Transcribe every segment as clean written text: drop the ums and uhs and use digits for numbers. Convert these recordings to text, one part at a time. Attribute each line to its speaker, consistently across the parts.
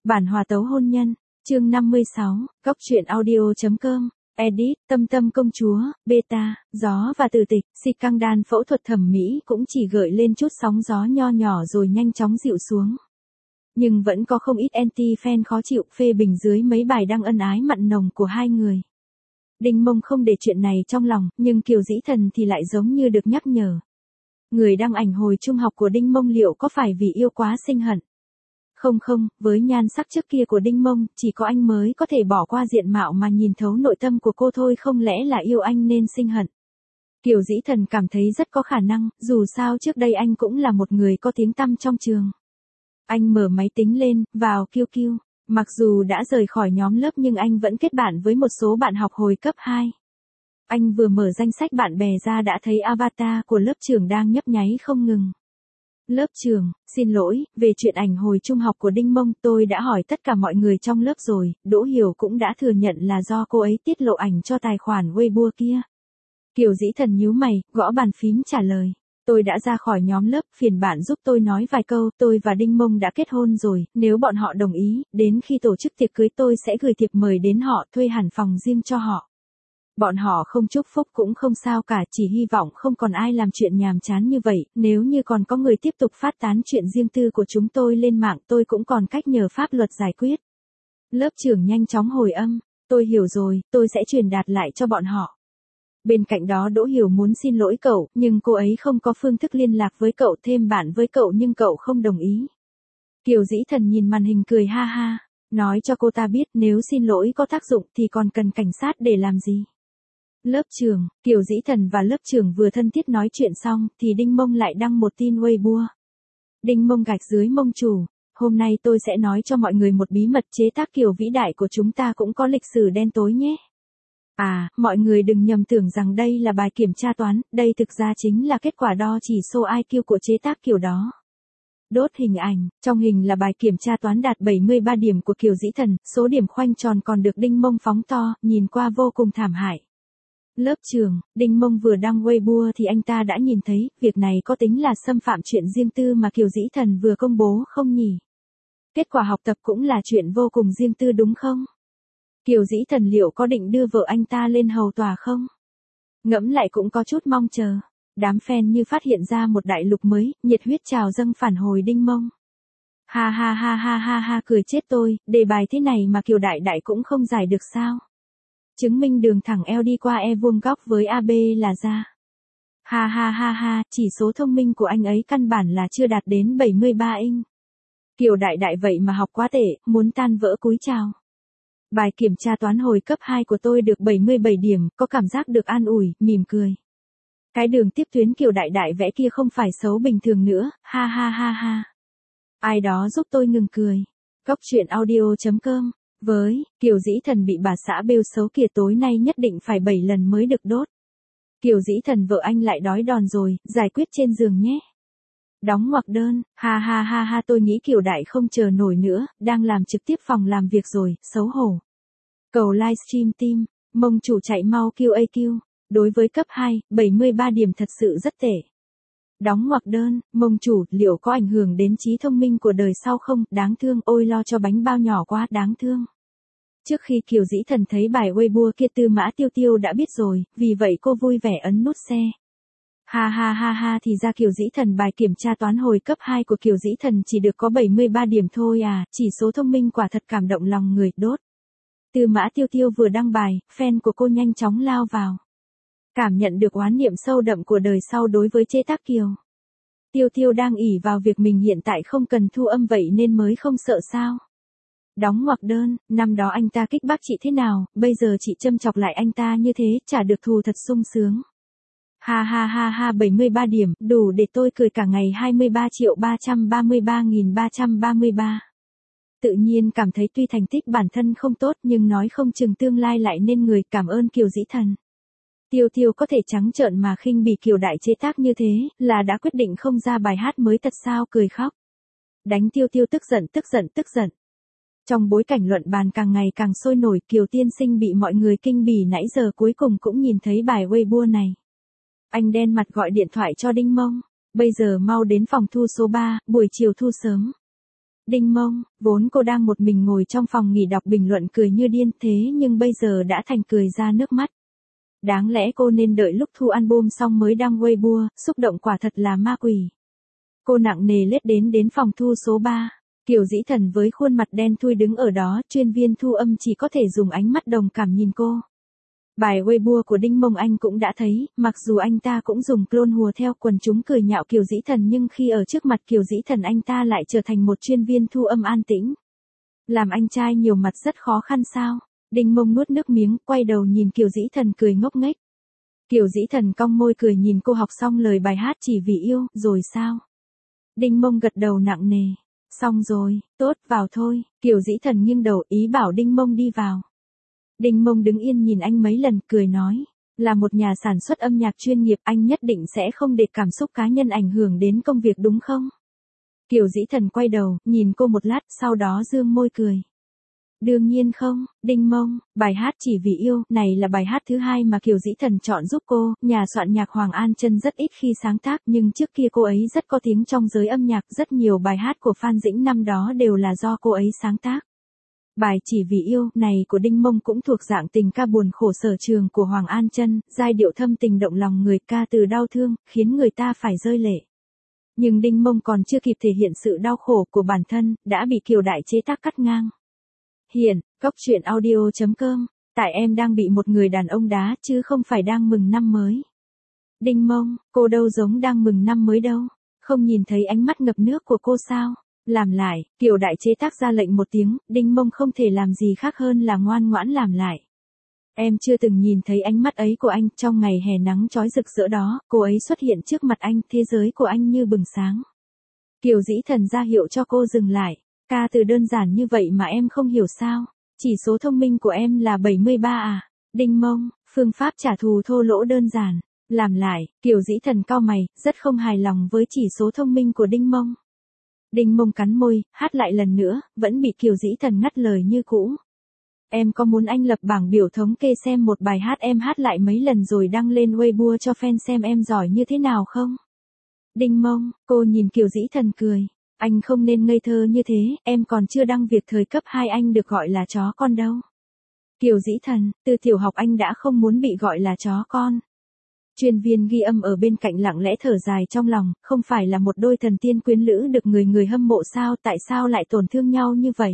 Speaker 1: Bản hòa tấu hôn nhân, chương 56, góc truyện audio.com, edit, Tâm Tâm công chúa, beta, gió và từ tịch, scandal phẫu thuật thẩm mỹ cũng chỉ gợi lên chút sóng gió nho nhỏ rồi nhanh chóng dịu xuống. Nhưng vẫn có không ít anti-fan khó chịu phê bình dưới mấy bài đăng ân ái mặn nồng của hai người. Đinh Mông không để chuyện này trong lòng, nhưng Kiều Dĩ Thần thì lại giống như được nhắc nhở. Người đăng ảnh hồi trung học của Đinh Mông liệu có phải vì yêu quá sinh hận? Không, với nhan sắc trước kia của Đinh Mông, chỉ có anh mới có thể bỏ qua diện mạo mà nhìn thấu nội tâm của cô thôi, không lẽ là yêu anh nên sinh hận. Kiều Dĩ Thần cảm thấy rất có khả năng, dù sao trước đây anh cũng là một người có tiếng tăm trong trường. Anh mở máy tính lên, vào QQ. Mặc dù đã rời khỏi nhóm lớp nhưng anh vẫn kết bạn với một số bạn học hồi cấp 2. Anh vừa mở danh sách bạn bè ra đã thấy avatar của lớp trưởng đang nhấp nháy không ngừng. Lớp trưởng, xin lỗi, về chuyện ảnh hồi trung học của Đinh Mông tôi đã hỏi tất cả mọi người trong lớp rồi, Đỗ Hiểu cũng đã thừa nhận là do cô ấy tiết lộ ảnh cho tài khoản Weibo kia. Kiều Dĩ Thần nhíu mày, gõ bàn phím trả lời. Tôi đã ra khỏi nhóm lớp, phiền bạn giúp tôi nói vài câu, tôi và Đinh Mông đã kết hôn rồi, nếu bọn họ đồng ý, đến khi tổ chức tiệc cưới tôi sẽ gửi thiệp mời đến họ, thuê hẳn phòng riêng cho họ. Bọn họ không chúc phúc cũng không sao cả, chỉ hy vọng không còn ai làm chuyện nhàm chán như vậy, nếu như còn có người tiếp tục phát tán chuyện riêng tư của chúng tôi lên mạng tôi cũng còn cách nhờ pháp luật giải quyết. Lớp trưởng nhanh chóng hồi âm, tôi hiểu rồi, tôi sẽ truyền đạt lại cho bọn họ. Bên cạnh đó Đỗ Hiểu muốn xin lỗi cậu, nhưng cô ấy không có phương thức liên lạc với cậu, thêm bạn với cậu nhưng cậu không đồng ý. Kiều Dĩ Thần nhìn màn hình cười ha ha, nói cho cô ta biết nếu xin lỗi có tác dụng thì còn cần cảnh sát để làm gì. Lớp trưởng, Kiều Dĩ Thần và lớp trưởng vừa thân thiết nói chuyện xong thì Đinh Mông lại đăng một tin Weibo. Đinh Mông gạch dưới mông chủ, hôm nay tôi sẽ nói cho mọi người một bí mật, chế tác kiểu vĩ đại của chúng ta cũng có lịch sử đen tối nhé. À, mọi người đừng nhầm tưởng rằng đây là bài kiểm tra toán, đây thực ra chính là kết quả đo chỉ số IQ của chế tác kiểu đó. Đốt hình ảnh, trong hình là bài kiểm tra toán đạt 73 điểm của Kiều Dĩ Thần, số điểm khoanh tròn còn được Đinh Mông phóng to, nhìn qua vô cùng thảm hại. Lớp trưởng, Đinh Mông vừa đăng Weibo thì anh ta đã nhìn thấy, việc này có tính là xâm phạm chuyện riêng tư mà Kiều Dĩ Thần vừa công bố không nhỉ? Kết quả học tập cũng là chuyện vô cùng riêng tư đúng không? Kiều Dĩ Thần liệu có định đưa vợ anh ta lên hầu tòa không? Ngẫm lại cũng có chút mong chờ. Đám fan như phát hiện ra một đại lục mới, nhiệt huyết trào dâng phản hồi Đinh Mông. Ha, cười chết tôi, đề bài thế này mà Kiều Đại Đại cũng không giải được sao? Chứng minh đường thẳng eo đi qua e vuông góc với AB là ra. Ha, chỉ số thông minh của anh ấy căn bản là chưa đạt đến 73 inch. Kiều Đại Đại vậy mà học quá tệ, muốn tan vỡ cúi chào. Bài kiểm tra toán hồi cấp 2 của tôi được 77 điểm, có cảm giác được an ủi, mỉm cười. Cái đường tiếp tuyến Kiều Đại Đại vẽ kia không phải xấu bình thường nữa, ha. Ai đó giúp tôi ngừng cười. Góc truyện audio.com, với, Kiều Dĩ Thần bị bà xã bêu xấu kia tối nay nhất định phải 7 lần mới được đốt. Kiều Dĩ Thần vợ anh lại đói đòn rồi, giải quyết trên giường nhé. Đóng ngoặc đơn, ha, tôi nghĩ Kiều Đại không chờ nổi nữa, đang làm trực tiếp phòng làm việc rồi, xấu hổ. Cầu livestream team, Mông chủ chạy mau QAQ, đối với cấp 2, 73 điểm thật sự rất tệ. Đóng ngoặc đơn, Mông chủ, liệu có ảnh hưởng đến trí thông minh của đời sau không, đáng thương, ôi lo cho bánh bao nhỏ quá, đáng thương. Trước khi Kiều Dĩ Thần thấy bài Weibo kia Tư Mã Tiêu Tiêu đã biết rồi, vì vậy cô vui vẻ ấn nút xe. Ha, thì ra Kiều Dĩ Thần bài kiểm tra toán hồi cấp 2 của Kiều Dĩ Thần chỉ được có 73 điểm thôi à, chỉ số thông minh quả thật cảm động lòng người, đốt. Tư Mã Tiêu Tiêu vừa đăng bài, fan của cô nhanh chóng lao vào. Cảm nhận được oán niệm sâu đậm của đời sau đối với chế tác Kiều. Tiêu Tiêu đang ỷ vào việc mình hiện tại không cần thu âm vậy nên mới không sợ sao. Đóng ngoặc đơn, năm đó anh ta kích bác chị thế nào, bây giờ chị châm chọc lại anh ta như thế, chả được thù thật sung sướng. Ha, 73 điểm, đủ để tôi cười cả ngày 23.333.333. Tự nhiên cảm thấy tuy thành tích bản thân không tốt nhưng nói không chừng tương lai lại nên người, cảm ơn Kiều Dĩ Thần. Tiêu Tiêu có thể trắng trợn mà khinh bỉ Kiều Đại chế tác như thế, là đã quyết định không ra bài hát mới thật sao, cười khóc. Đánh Tiêu Tiêu tức giận. Trong bối cảnh luận bàn càng ngày càng sôi nổi, Kiều tiên sinh bị mọi người kinh bỉ nãy giờ cuối cùng cũng nhìn thấy bài Weibo này. Anh đen mặt gọi điện thoại cho Đinh Mông, bây giờ mau đến phòng thu số 3, buổi chiều thu sớm. Đinh Mông, vốn cô đang một mình ngồi trong phòng nghỉ đọc bình luận cười như điên thế nhưng bây giờ đã thành cười ra nước mắt. Đáng lẽ cô nên đợi lúc thu album xong mới đăng Weibo, xúc động quả thật là ma quỷ. Cô nặng nề lết đến phòng thu số 3. Kiều Dĩ Thần với khuôn mặt đen thui đứng ở đó, chuyên viên thu âm chỉ có thể dùng ánh mắt đồng cảm nhìn cô. Bài Weibo của Đinh Mông anh cũng đã thấy, mặc dù anh ta cũng dùng clone hùa theo quần chúng cười nhạo Kiều Dĩ Thần nhưng khi ở trước mặt Kiều Dĩ Thần anh ta lại trở thành một chuyên viên thu âm an tĩnh. Làm anh trai nhiều mặt rất khó khăn sao? Đinh Mông nuốt nước miếng, quay đầu nhìn Kiều Dĩ Thần cười ngốc nghếch. Kiều Dĩ Thần cong môi cười nhìn cô học xong lời bài hát Chỉ Vì Yêu, rồi sao? Đinh Mông gật đầu nặng nề. Xong rồi, tốt, vào thôi. Kiều Dĩ Thần nghiêng đầu ý bảo Đinh Mông đi vào. Đinh Mông đứng yên nhìn anh mấy lần, cười nói. Là một nhà sản xuất âm nhạc chuyên nghiệp anh nhất định sẽ không để cảm xúc cá nhân ảnh hưởng đến công việc đúng không? Kiều Dĩ Thần quay đầu, nhìn cô một lát, sau đó dương môi cười. Đương nhiên không, Đinh Mông, bài hát Chỉ Vì Yêu này là bài hát thứ hai mà Kiều Dĩ Thần chọn giúp cô, nhà soạn nhạc Hoàng An Chân rất ít khi sáng tác nhưng trước kia cô ấy rất có tiếng trong giới âm nhạc, rất nhiều bài hát của Phan Dĩnh năm đó đều là do cô ấy sáng tác. Bài Chỉ Vì Yêu này của Đinh Mông cũng thuộc dạng tình ca buồn khổ sở trường của Hoàng An Chân, giai điệu thâm tình động lòng người, ca từ đau thương, khiến người ta phải rơi lệ. Nhưng Đinh Mông còn chưa kịp thể hiện sự đau khổ của bản thân, đã bị Kiều Đại chế tác cắt ngang. Hiện, Cóc Truyện Audio.com, tại em đang bị một người đàn ông đá chứ không phải đang mừng năm mới. Đinh Mông, cô đâu giống đang mừng năm mới đâu, không nhìn thấy ánh mắt ngập nước của cô sao? Làm lại, Kiều Đại chế tác ra lệnh một tiếng, Đinh Mông không thể làm gì khác hơn là ngoan ngoãn làm lại. Em chưa từng nhìn thấy ánh mắt ấy của anh, trong ngày hè nắng chói rực rỡ đó, cô ấy xuất hiện trước mặt anh, thế giới của anh như bừng sáng. Kiều Dĩ Thần ra hiệu cho cô dừng lại. Ca từ đơn giản như vậy mà em không hiểu sao? Chỉ số thông minh của em là 73 à? Đinh Mông, phương pháp trả thù thô lỗ đơn giản. Làm lại, Kiều Dĩ Thần cau mày, rất không hài lòng với chỉ số thông minh của Đinh Mông. Đinh Mông cắn môi, hát lại lần nữa, vẫn bị Kiều Dĩ Thần ngắt lời như cũ. Em có muốn anh lập bảng biểu thống kê xem một bài hát em hát lại mấy lần rồi đăng lên Weibo cho fan xem em giỏi như thế nào không? Đinh Mông, cô nhìn Kiều Dĩ Thần cười. Anh không nên ngây thơ như thế, em còn chưa đăng việc thời cấp 2 anh được gọi là chó con đâu. Kiều Dĩ Thần, từ tiểu học anh đã không muốn bị gọi là chó con. Chuyên viên ghi âm ở bên cạnh lặng lẽ thở dài trong lòng, không phải là một đôi thần tiên quyến lữ được người hâm mộ sao, tại sao lại tổn thương nhau như vậy?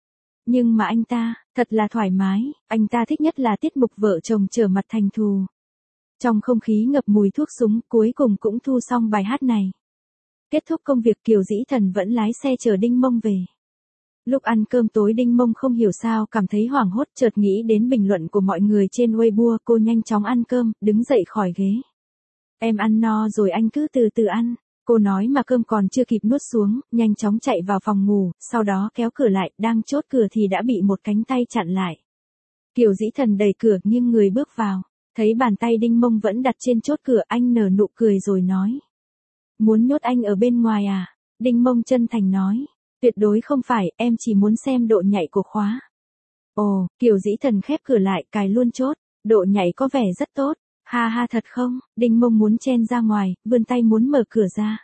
Speaker 1: Nhưng mà anh ta, thật là thoải mái, anh ta thích nhất là tiết mục vợ chồng trở mặt thành thù. Trong không khí ngập mùi thuốc súng, cuối cùng cũng thu xong bài hát này. Kết thúc công việc Kiều Dĩ Thần vẫn lái xe chở Đinh Mông về. Lúc ăn cơm tối Đinh Mông không hiểu sao cảm thấy hoảng hốt, chợt nghĩ đến bình luận của mọi người trên Weibo, cô nhanh chóng ăn cơm, đứng dậy khỏi ghế. Em ăn no rồi anh cứ từ từ ăn. Cô nói mà cơm còn chưa kịp nuốt xuống, nhanh chóng chạy vào phòng ngủ, sau đó kéo cửa lại, đang chốt cửa thì đã bị một cánh tay chặn lại. Kiều Dĩ Thần đẩy cửa nghiêng người bước vào, thấy bàn tay Đinh Mông vẫn đặt trên chốt cửa, anh nở nụ cười rồi nói. Muốn nhốt anh ở bên ngoài à? Đinh Mông chân thành nói. Tuyệt đối không phải, em chỉ muốn xem độ nhạy của khóa. Ồ, Kiều Dĩ Thần khép cửa lại, cài luôn chốt. Độ nhạy có vẻ rất tốt. Ha ha thật không? Đinh Mông muốn chen ra ngoài, vươn tay muốn mở cửa ra.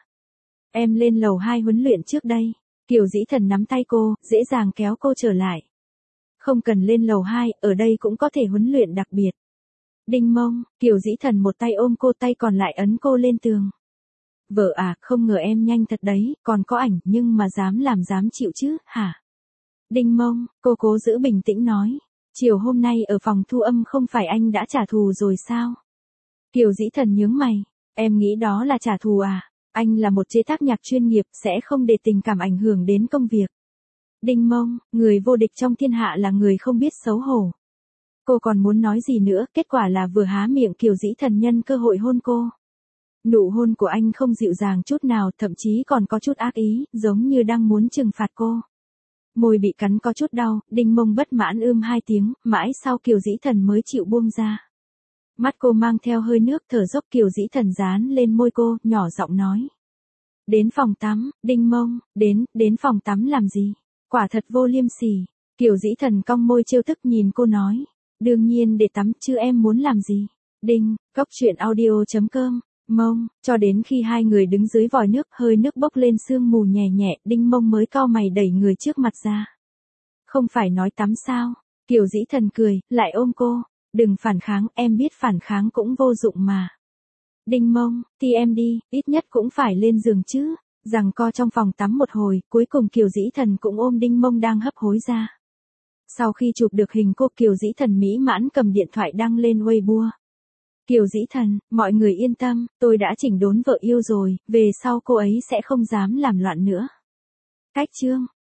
Speaker 1: Em lên lầu 2 huấn luyện trước đây. Kiều Dĩ Thần nắm tay cô, dễ dàng kéo cô trở lại. Không cần lên lầu 2, ở đây cũng có thể huấn luyện đặc biệt. Đinh Mông, Kiều Dĩ Thần một tay ôm cô, tay còn lại ấn cô lên tường. Vợ à, không ngờ em nhanh thật đấy, còn có ảnh, nhưng mà dám làm dám chịu chứ, hả? Đinh Mông, cô cố giữ bình tĩnh nói. Chiều hôm nay ở phòng thu âm không phải anh đã trả thù rồi sao? Kiều Dĩ Thần nhướng mày. Em nghĩ đó là trả thù à? Anh là một chế tác nhạc chuyên nghiệp, sẽ không để tình cảm ảnh hưởng đến công việc. Đinh Mông, người vô địch trong thiên hạ là người không biết xấu hổ. Cô còn muốn nói gì nữa, kết quả là vừa há miệng Kiều Dĩ Thần nhân cơ hội hôn cô. Nụ hôn của anh không dịu dàng chút nào, thậm chí còn có chút ác ý, giống như đang muốn trừng phạt cô. Môi bị cắn có chút đau, Đinh Mông bất mãn hai tiếng, mãi sau Kiều Dĩ Thần mới chịu buông ra. Mắt cô mang theo hơi nước, thở dốc. Kiều Dĩ Thần dán lên môi cô, nhỏ giọng nói. Đến phòng tắm, Đinh Mông, đến phòng tắm làm gì? Quả thật vô liêm sỉ. Kiều Dĩ Thần cong môi trêu tức nhìn cô nói. Đương nhiên để tắm chứ em muốn làm gì? Đinh, Cóc Truyện Audio.com Mông, cho đến khi hai người đứng dưới vòi nước, hơi nước bốc lên sương mù nhẹ nhẹ, Đinh Mông mới cau mày đẩy người trước mặt ra. Không phải nói tắm sao? Kiều Dĩ Thần cười, lại ôm cô. Đừng phản kháng, em biết phản kháng cũng vô dụng mà. Đinh Mông, thì em đi, ít nhất cũng phải lên giường chứ. Giằng co trong phòng tắm một hồi, cuối cùng Kiều Dĩ Thần cũng ôm Đinh Mông đang hấp hối ra. Sau khi chụp được hình cô, Kiều Dĩ Thần mỹ mãn cầm điện thoại đăng lên Weibo. Kiều Dĩ Thần, mọi người yên tâm, tôi đã chỉnh đốn vợ yêu rồi, về sau cô ấy sẽ không dám làm loạn nữa. Cách chương